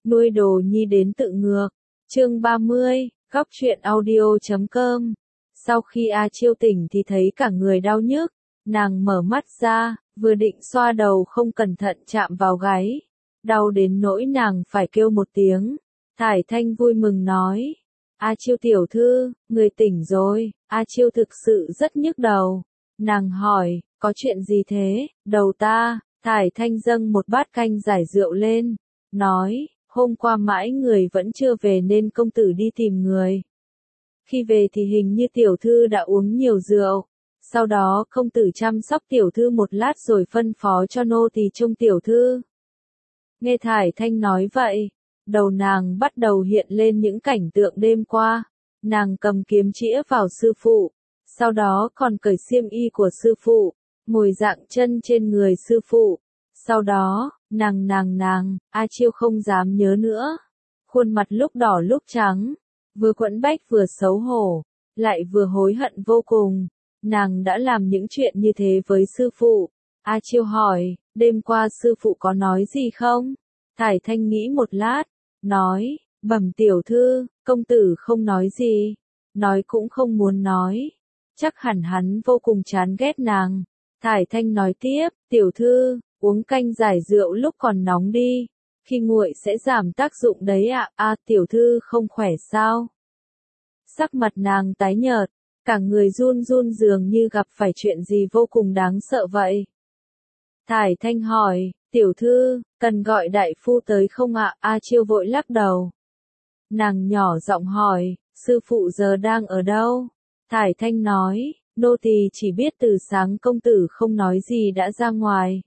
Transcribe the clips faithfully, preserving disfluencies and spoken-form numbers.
Nuôi đồ nhi đến tự ngược. Chương ba mươi, góc truyện audio chấm com. Sau khi A Chiêu tỉnh thì thấy cả người đau nhức, nàng mở mắt ra, vừa định xoa đầu không cẩn thận chạm vào gáy, đau đến nỗi nàng phải kêu một tiếng. Thải Thanh vui mừng nói, A Chiêu tiểu thư, người tỉnh rồi. A Chiêu thực sự rất nhức đầu. Nàng hỏi, có chuyện gì thế? Đầu ta. Thải Thanh dâng một bát canh giải rượu lên, nói, hôm qua mãi người vẫn chưa về nên công tử đi tìm người. Khi về thì hình như tiểu thư đã uống nhiều rượu. Sau đó công tử chăm sóc tiểu thư một lát rồi phân phó cho nô tỳ trông tiểu thư. Nghe Thải Thanh nói vậy, đầu nàng bắt đầu hiện lên những cảnh tượng đêm qua. Nàng cầm kiếm chĩa vào sư phụ, sau đó còn cởi xiêm y của sư phụ, ngồi dạng chân trên người sư phụ. Sau đó, nàng nàng nàng, A Chiêu không dám nhớ nữa. Khuôn mặt lúc đỏ lúc trắng, vừa quẫn bách vừa xấu hổ, lại vừa hối hận vô cùng. Nàng đã làm những chuyện như thế với sư phụ. A Chiêu hỏi, đêm qua sư phụ có nói gì không? Thải Thanh nghĩ một lát, nói, bẩm tiểu thư, công tử không nói gì, nói cũng không muốn nói. Chắc hẳn hắn vô cùng chán ghét nàng. Thải Thanh nói tiếp, tiểu thư, uống canh giải rượu lúc còn nóng đi, khi nguội sẽ giảm tác dụng đấy ạ. À. À, tiểu thư không khỏe sao? Sắc mặt nàng tái nhợt, cả người run run dường như gặp phải chuyện gì vô cùng đáng sợ vậy. Thải Thanh hỏi, tiểu thư, cần gọi đại phu tới không ạ? À? A Chiêu vội lắc đầu. Nàng nhỏ giọng hỏi, sư phụ giờ đang ở đâu? Thải Thanh nói, nô tỳ chỉ biết từ sáng công tử không nói gì đã ra ngoài.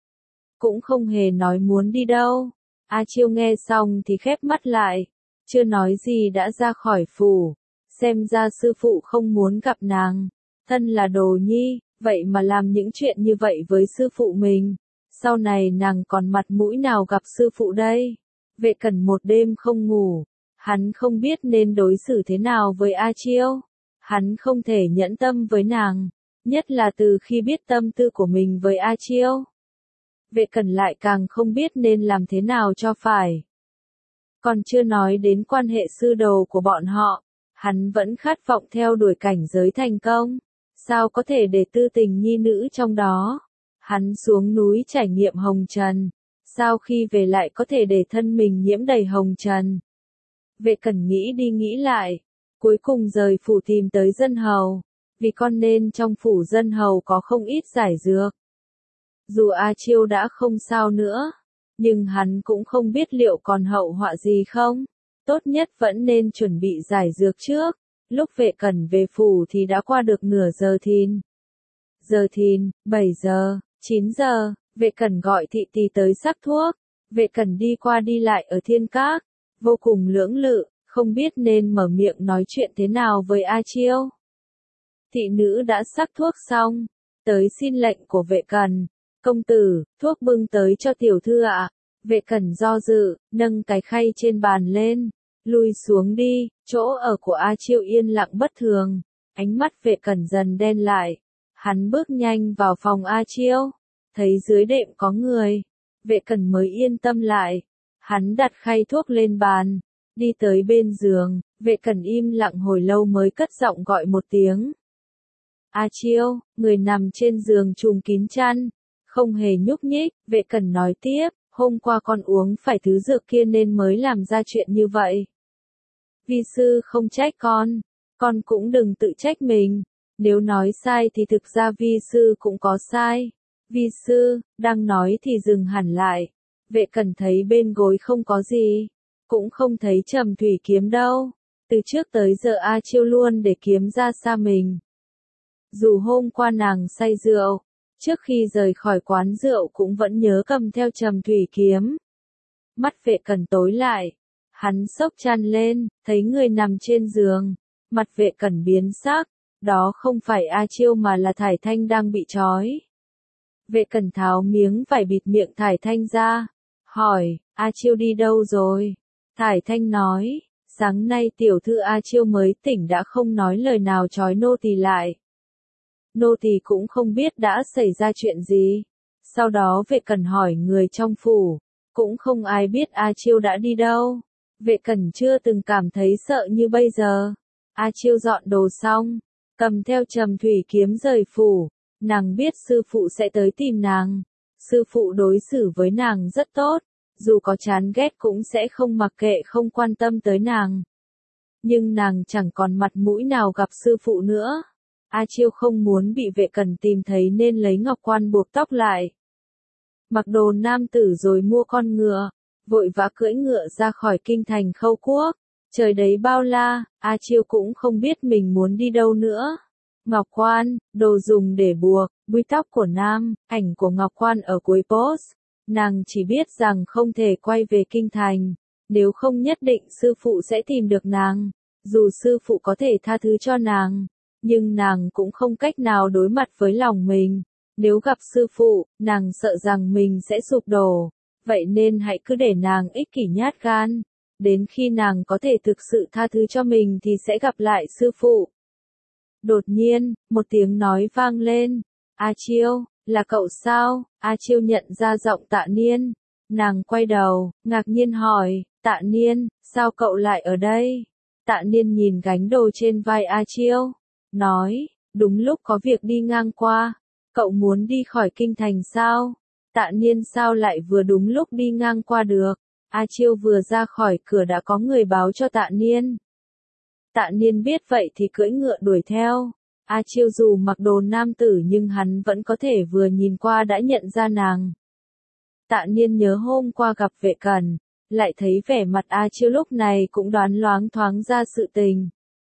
Cũng không hề nói muốn đi đâu. A Chiêu nghe xong thì khép mắt lại, chưa nói gì đã ra khỏi phủ. Xem ra sư phụ không muốn gặp nàng. Thân là đồ nhi, vậy mà làm những chuyện như vậy với sư phụ mình. Sau này nàng còn mặt mũi nào gặp sư phụ đây? Vệ Cẩn một đêm không ngủ. Hắn không biết nên đối xử thế nào với A Chiêu. Hắn không thể nhẫn tâm với nàng, nhất là từ khi biết tâm tư của mình với A Chiêu. Vệ Cẩn lại càng không biết nên làm thế nào cho phải. Còn chưa nói đến quan hệ sư đồ của bọn họ, hắn vẫn khát vọng theo đuổi cảnh giới thành công. Sao có thể để tư tình nhi nữ trong đó? Hắn xuống núi trải nghiệm hồng trần. Sao khi về lại có thể để thân mình nhiễm đầy hồng trần? Vệ Cẩn nghĩ đi nghĩ lại, cuối cùng rời phủ tìm tới dân hầu, vì con nên trong phủ dân hầu có không ít giải dược. Dù A Chiêu đã không sao nữa, nhưng hắn cũng không biết liệu còn hậu họa gì không. Tốt nhất vẫn nên chuẩn bị giải dược trước. Lúc Vệ Cẩn về phủ thì đã qua được nửa giờ thìn. Giờ thìn, bảy giờ, chín giờ, Vệ Cẩn gọi thị tỳ tới sắc thuốc. Vệ Cẩn đi qua đi lại ở Thiên Các, vô cùng lưỡng lự, không biết nên mở miệng nói chuyện thế nào với A Chiêu. Thị nữ đã sắc thuốc xong, tới xin lệnh của Vệ Cẩn. Công tử, thuốc bưng tới cho tiểu thư ạ. Vệ Cẩn do dự, nâng cái khay trên bàn lên, lui xuống đi. Chỗ ở của A Chiêu yên lặng bất thường, ánh mắt Vệ Cẩn dần đen lại. Hắn bước nhanh vào phòng A Chiêu, thấy dưới đệm có người, Vệ Cẩn mới yên tâm lại. Hắn đặt khay thuốc lên bàn, đi tới bên giường. Vệ Cẩn im lặng hồi lâu mới cất giọng gọi một tiếng. A Chiêu, người nằm trên giường trùm kín chăn, không hề nhúc nhích. Vệ Cẩn nói tiếp, hôm qua con uống phải thứ dược kia nên mới làm ra chuyện như vậy. Vi sư không trách con, con cũng đừng tự trách mình. Nếu nói sai thì thực ra vi sư cũng có sai. Vi sư, đang nói thì dừng hẳn lại. Vệ Cẩn thấy bên gối không có gì, cũng không thấy trầm thủy kiếm đâu. Từ trước tới giờ A Chiêu luôn để kiếm ra xa mình. Dù hôm qua nàng say rượu, trước khi rời khỏi quán rượu cũng vẫn nhớ cầm theo trầm thủy kiếm. Mắt Vệ Cẩn tối lại, hắn xốc chăn lên, thấy người nằm trên giường. Mặt Vệ Cẩn biến sắc, đó không phải A Chiêu mà là Thải Thanh đang bị trói. Vệ Cẩn tháo miếng vải bịt miệng Thải Thanh ra, hỏi, A Chiêu đi đâu rồi? Thải Thanh nói, sáng nay tiểu thư A Chiêu mới tỉnh đã không nói lời nào trói nô tỳ lại. Nô tỳ cũng không biết đã xảy ra chuyện gì. Sau đó Vệ Cẩn hỏi người trong phủ, cũng không ai biết A Chiêu đã đi đâu. Vệ Cẩn chưa từng cảm thấy sợ như bây giờ. A Chiêu dọn đồ xong, cầm theo Trầm Thủy kiếm rời phủ, nàng biết sư phụ sẽ tới tìm nàng. Sư phụ đối xử với nàng rất tốt, dù có chán ghét cũng sẽ không mặc kệ không quan tâm tới nàng. Nhưng nàng chẳng còn mặt mũi nào gặp sư phụ nữa. A Chiêu không muốn bị Vệ Cẩn tìm thấy nên lấy ngọc quan buộc tóc lại. Mặc đồ nam tử rồi mua con ngựa, vội vã cưỡi ngựa ra khỏi kinh thành Khâu Quốc. Trời đấy bao la, A Chiêu cũng không biết mình muốn đi đâu nữa. Ngọc quan, đồ dùng để buộc, búi tóc của nam, ảnh của ngọc quan ở cuối post. Nàng chỉ biết rằng không thể quay về kinh thành, nếu không nhất định sư phụ sẽ tìm được nàng. Dù sư phụ có thể tha thứ cho nàng, nhưng nàng cũng không cách nào đối mặt với lòng mình. Nếu gặp sư phụ, nàng sợ rằng mình sẽ sụp đổ, vậy nên hãy cứ để nàng ích kỷ nhát gan. Đến khi nàng có thể thực sự tha thứ cho mình thì sẽ gặp lại sư phụ. Đột nhiên, một tiếng nói vang lên. A Chiêu, là cậu sao? A Chiêu nhận ra giọng Tạ Niên. Nàng quay đầu, ngạc nhiên hỏi, Tạ Niên, sao cậu lại ở đây? Tạ Niên nhìn gánh đồ trên vai A Chiêu, nói, đúng lúc có việc đi ngang qua. Cậu muốn đi khỏi kinh thành sao? Tạ Niên sao lại vừa đúng lúc đi ngang qua được? A Chiêu vừa ra khỏi cửa đã có người báo cho Tạ Niên. Tạ Niên biết vậy thì cưỡi ngựa đuổi theo. A Chiêu dù mặc đồ nam tử nhưng hắn vẫn có thể vừa nhìn qua đã nhận ra nàng. Tạ Niên nhớ hôm qua gặp Vệ Cẩn, lại thấy vẻ mặt A Chiêu lúc này cũng đoán loáng thoáng ra sự tình.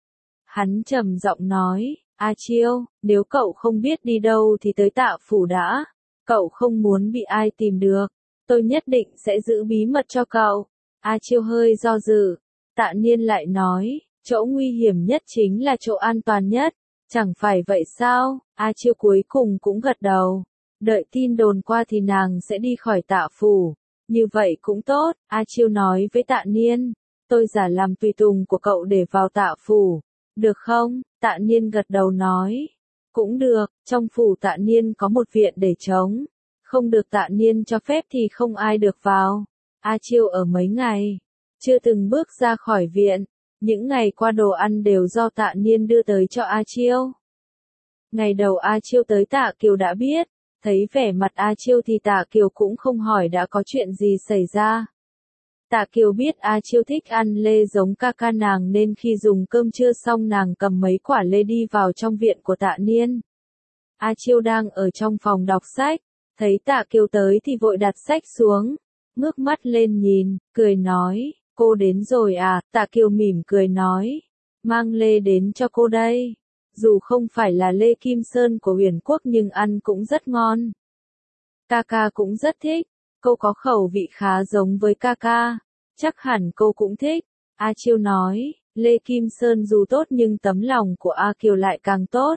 Hắn trầm giọng nói, A Chiêu, nếu cậu không biết đi đâu thì tới Tạ phủ đã. Cậu không muốn bị ai tìm được, tôi nhất định sẽ giữ bí mật cho cậu. A Chiêu hơi do dự. Tạ Niên lại nói, chỗ nguy hiểm nhất chính là chỗ an toàn nhất. Chẳng phải vậy sao? A Chiêu cuối cùng cũng gật đầu. Đợi tin đồn qua thì nàng sẽ đi khỏi Tạ phủ. Như vậy cũng tốt, A Chiêu nói với Tạ Niên. Tôi giả làm tùy tùng của cậu để vào Tạ phủ. Được không? Tạ Niên gật đầu nói. Cũng được, trong phủ Tạ Niên có một viện để trống. Không được Tạ Niên cho phép thì không ai được vào. A Chiêu ở mấy ngày, chưa từng bước ra khỏi viện. Những ngày qua đồ ăn đều do Tạ Niên đưa tới cho A Chiêu. Ngày đầu A Chiêu tới Tạ Kiều đã biết, thấy vẻ mặt A Chiêu thì Tạ Kiều cũng không hỏi đã có chuyện gì xảy ra. Tạ Kiều biết A Chiêu thích ăn lê giống ca ca nàng nên khi dùng cơm trưa xong nàng cầm mấy quả lê đi vào trong viện của Tạ Niên. A Chiêu đang ở trong phòng đọc sách, thấy Tạ Kiều tới thì vội đặt sách xuống, ngước mắt lên nhìn, cười nói, cô đến rồi à? Tạ Kiều mỉm cười nói, mang lê đến cho cô đây. Dù không phải là lê Kim Sơn của Huyền Quốc nhưng ăn cũng rất ngon. Ca ca cũng rất thích, cô có khẩu vị khá giống với ca ca, chắc hẳn cô cũng thích. A Chiêu nói, lê Kim Sơn dù tốt nhưng tấm lòng của A Kiều lại càng tốt.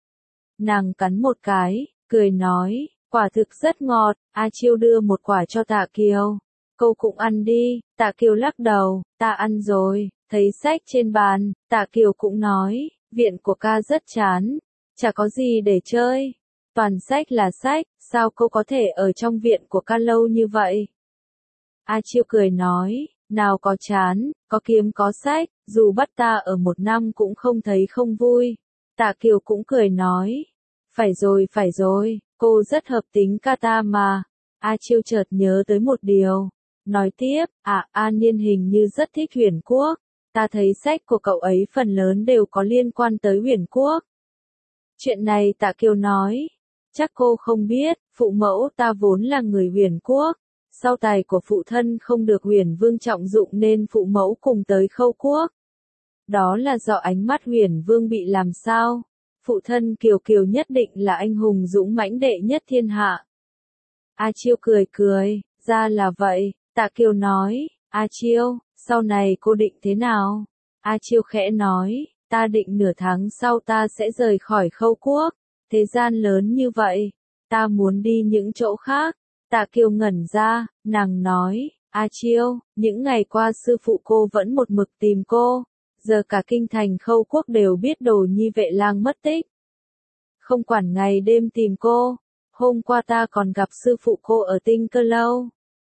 Nàng cắn một cái, cười nói, quả thực rất ngọt. A Chiêu đưa một quả cho Tạ Kiều. Cô cũng ăn đi. Tạ Kiều lắc đầu, ta ăn rồi. Thấy sách trên bàn, Tạ Kiều cũng nói, viện của ca rất chán, chả có gì để chơi. Toàn sách là sách, sao cô có thể ở trong viện của ca lâu như vậy? A Chiêu cười nói, nào có chán, có kiếm có sách, dù bắt ta ở một năm cũng không thấy không vui. Tạ Kiều cũng cười nói, phải rồi phải rồi, cô rất hợp tính ca ta mà. A Chiêu chợt nhớ tới một điều, nói tiếp, à, A Niên hình như rất thích Huyền Quốc, ta thấy sách của cậu ấy phần lớn đều có liên quan tới Huyền Quốc. Chuyện này Tạ Kiều nói, chắc cô không biết, phụ mẫu ta vốn là người Huyền Quốc, sau tài của phụ thân không được Huyền Vương trọng dụng nên phụ mẫu cùng tới Khâu Quốc. Đó là do ánh mắt Huyền Vương bị làm sao? Phụ thân Kiều Kiều nhất định là anh hùng dũng mãnh đệ nhất thiên hạ. A Chiêu cười cười, ra là vậy. Tạ Kiều nói, A Chiêu, sau này cô định thế nào? A Chiêu khẽ nói, ta định nửa tháng sau ta sẽ rời khỏi Khâu Quốc. Thế gian lớn như vậy, ta muốn đi những chỗ khác. Tạ Kiều ngẩn ra, nàng nói, A Chiêu, những ngày qua sư phụ cô vẫn một mực tìm cô. Giờ cả kinh thành Khâu Quốc đều biết Đồ Nhi vệ lang mất tích. Không quản ngày đêm tìm cô. Hôm qua ta còn gặp sư phụ cô ở Tinh Cơ Lâu.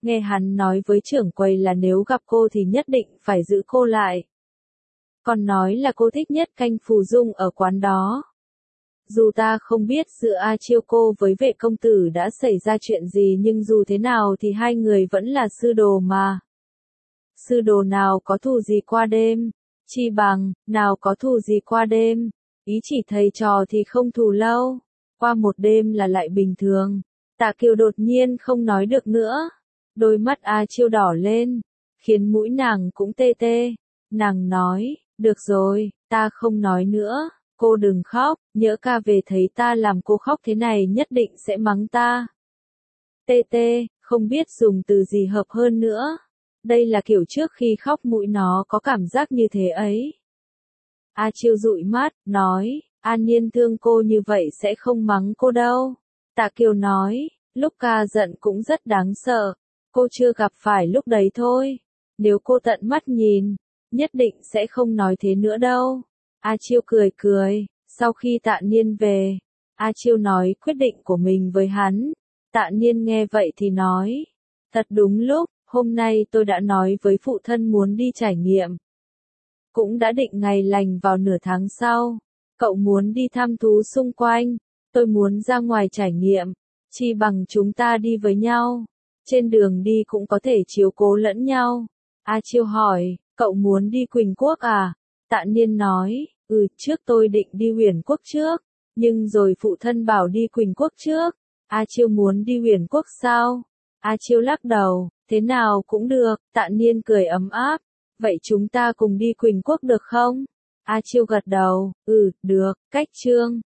Nghe hắn nói với trưởng quầy là nếu gặp cô thì nhất định phải giữ cô lại. Còn nói là cô thích nhất canh phù dung ở quán đó. Dù ta không biết giữa A Chiêu cô với vệ công tử đã xảy ra chuyện gì nhưng dù thế nào thì hai người vẫn là sư đồ mà. Sư đồ nào có thù gì qua đêm, chi bằng, nào có thù gì qua đêm, ý chỉ thầy trò thì không thù lâu, qua một đêm là lại bình thường. Tạ Kiều đột nhiên không nói được nữa, đôi mắt A Chiêu đỏ lên, khiến mũi nàng cũng tê tê, nàng nói, được rồi, ta không nói nữa, cô đừng khóc, nhỡ ca về thấy ta làm cô khóc thế này nhất định sẽ mắng ta. Tê tê, không biết dùng từ gì hợp hơn nữa. Đây là kiểu trước khi khóc mũi nó có cảm giác như thế ấy. A Chiêu dụi mắt, nói, An Nhiên thương cô như vậy sẽ không mắng cô đâu. Tạ Kiều nói, lúc ca giận cũng rất đáng sợ, cô chưa gặp phải lúc đấy thôi. Nếu cô tận mắt nhìn, nhất định sẽ không nói thế nữa đâu. A Chiêu cười cười, sau khi Tạ Niên về, A Chiêu nói quyết định của mình với hắn. Tạ Niên nghe vậy thì nói, thật đúng lúc, hôm nay tôi đã nói với phụ thân muốn đi trải nghiệm. Cũng đã định ngày lành vào nửa tháng sau, cậu muốn đi thăm thú xung quanh, tôi muốn ra ngoài trải nghiệm, chi bằng chúng ta đi với nhau, trên đường đi cũng có thể chiếu cố lẫn nhau. A Chiêu hỏi, cậu muốn đi Quỳnh Quốc à? Tạ Niên nói, ừ, trước tôi định đi Huyền Quốc trước, nhưng rồi phụ thân bảo đi Quỳnh Quốc trước. A Chiêu muốn đi Huyền Quốc sao? A Chiêu lắc đầu, thế nào cũng được, Tạ Niên cười ấm áp, vậy chúng ta cùng đi Quỳnh Quốc được không? A Chiêu gật đầu, ừ, được, cách chương